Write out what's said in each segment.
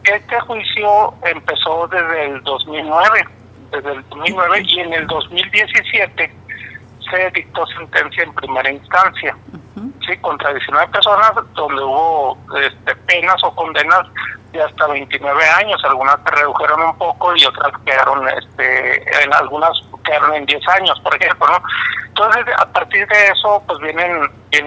Este juicio empezó desde el 2009, y en el 2017 se dictó sentencia en primera instancia, sí, contra 19 personas, donde hubo penas o condenas de hasta 29 años, algunas se redujeron un poco y otras quedaron, algunas quedaron en 10 años, por ejemplo, ¿no? Entonces, a partir de eso, pues vienen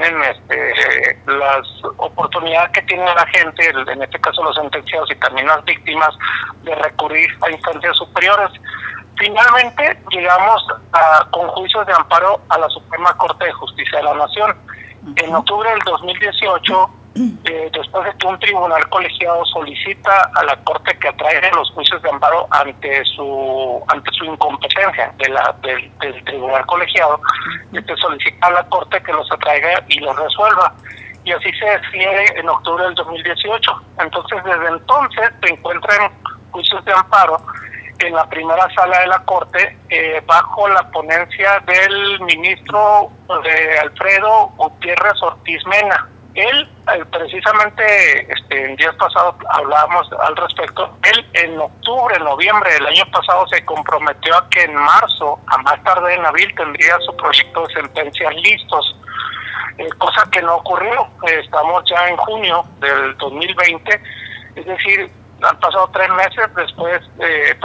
las oportunidades que tiene la gente, en este caso los sentenciados y también las víctimas, de recurrir a instancias superiores. Finalmente, llegamos con juicios de amparo a la Suprema Corte de Justicia de la Nación. En octubre del 2018, después de que un tribunal colegiado solicita a la Corte que atraiga los juicios de amparo ante su incompetencia del tribunal colegiado, solicita a la Corte que los atraiga y los resuelva. Y así se decide en octubre del 2018. Entonces, desde entonces se encuentran juicios de amparo en la primera sala de la Corte, bajo la ponencia del ministro Alfredo Gutiérrez Ortiz Mena. Él, precisamente, en días pasados hablábamos al respecto, él en noviembre del año pasado se comprometió a que en marzo, a más tarde en abril, tendría su proyecto de sentencias listos, cosa que no ocurrió. Estamos ya en junio del 2020, es decir, han pasado 2 meses después de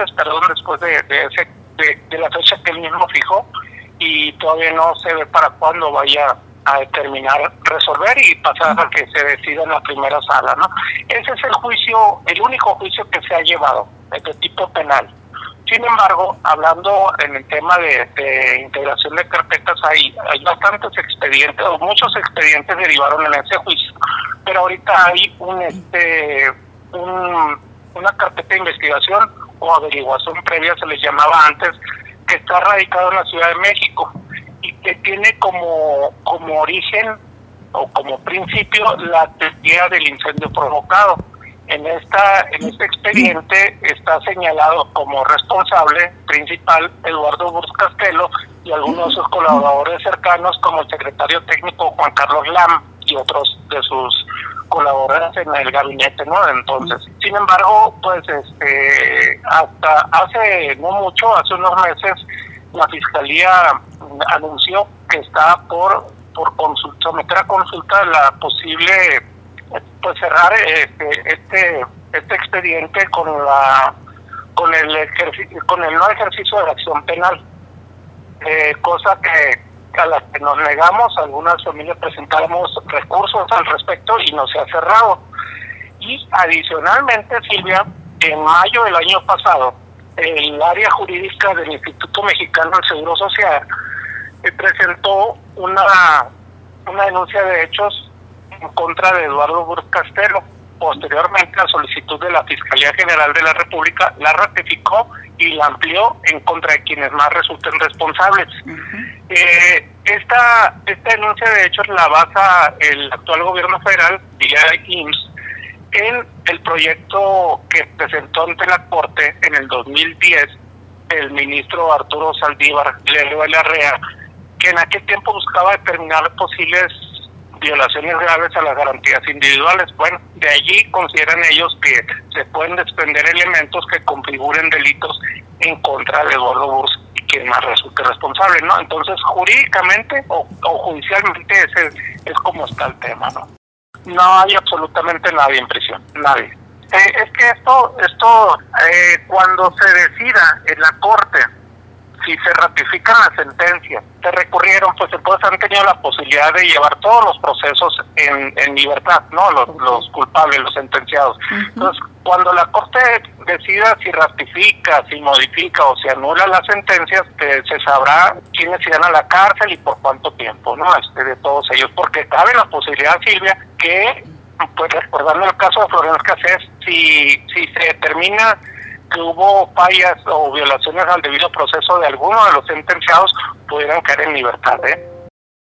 la fecha que él mismo fijó, y todavía no se ve para cuándo vaya a determinar resolver y pasar a que se decida en la primera sala, ¿no? Ese es el único juicio que se ha llevado, de tipo penal. Sin embargo, hablando en el tema de integración de carpetas, hay bastantes expedientes, o muchos expedientes derivaron en ese juicio, pero ahorita hay una carpeta de investigación o averiguación previa, se les llamaba antes, que está radicado en la Ciudad de México y que tiene como origen o como principio la teoría del incendio provocado. En este expediente está señalado como responsable principal Eduardo Burz Castelo y algunos de sus colaboradores cercanos, como el secretario técnico Juan Carlos Lam y otros de sus colaboradores en el gabinete, ¿no? Entonces, sin embargo, pues hasta hace no mucho, hace unos meses, la Fiscalía anunció que está por someter a consulta la posible, pues cerrar este expediente con el no ejercicio de la acción penal, cosa que a la que nos negamos. Algunas familias presentamos recursos al respecto y no se ha cerrado. Y adicionalmente, Silvia, en mayo del año pasado, el área jurídica del Instituto Mexicano del Seguro Social presentó una denuncia de hechos en contra de Eduardo Burz Castelo. Posteriormente, a solicitud de la Fiscalía General de la República, la ratificó y la amplió en contra de quienes más resulten responsables. Esta denuncia de hechos la basa el actual gobierno federal, vía IMSS, en el proyecto que presentó ante la Corte en el 2010 el ministro Arturo Saldívar Lelo Larrea, que en aquel tiempo buscaba determinar posibles violaciones graves a las garantías individuales. Bueno, de allí consideran ellos que se pueden desprender elementos que configuren delitos en contra de Eduardo Burz y quien más resulte responsable, ¿no? Entonces, jurídicamente o judicialmente ese es como está el tema, ¿no? No hay absolutamente nadie en prisión, nadie. Es que esto cuando se decida en la Corte si se ratifican las sentencias, se recurrieron, pues entonces han tenido la posibilidad de llevar todos los procesos en libertad, ¿no? Los culpables, los sentenciados. Entonces, cuando la Corte decida si ratifica, si modifica o si anula las sentencias, se sabrá quiénes irán a la cárcel y por cuánto tiempo, ¿no? De todos ellos, porque cabe la posibilidad, Silvia, que, pues recordando el caso de Florence Cassés, si se determina que hubo fallas o violaciones al debido proceso de alguno de los sentenciados, pudieran caer en libertad,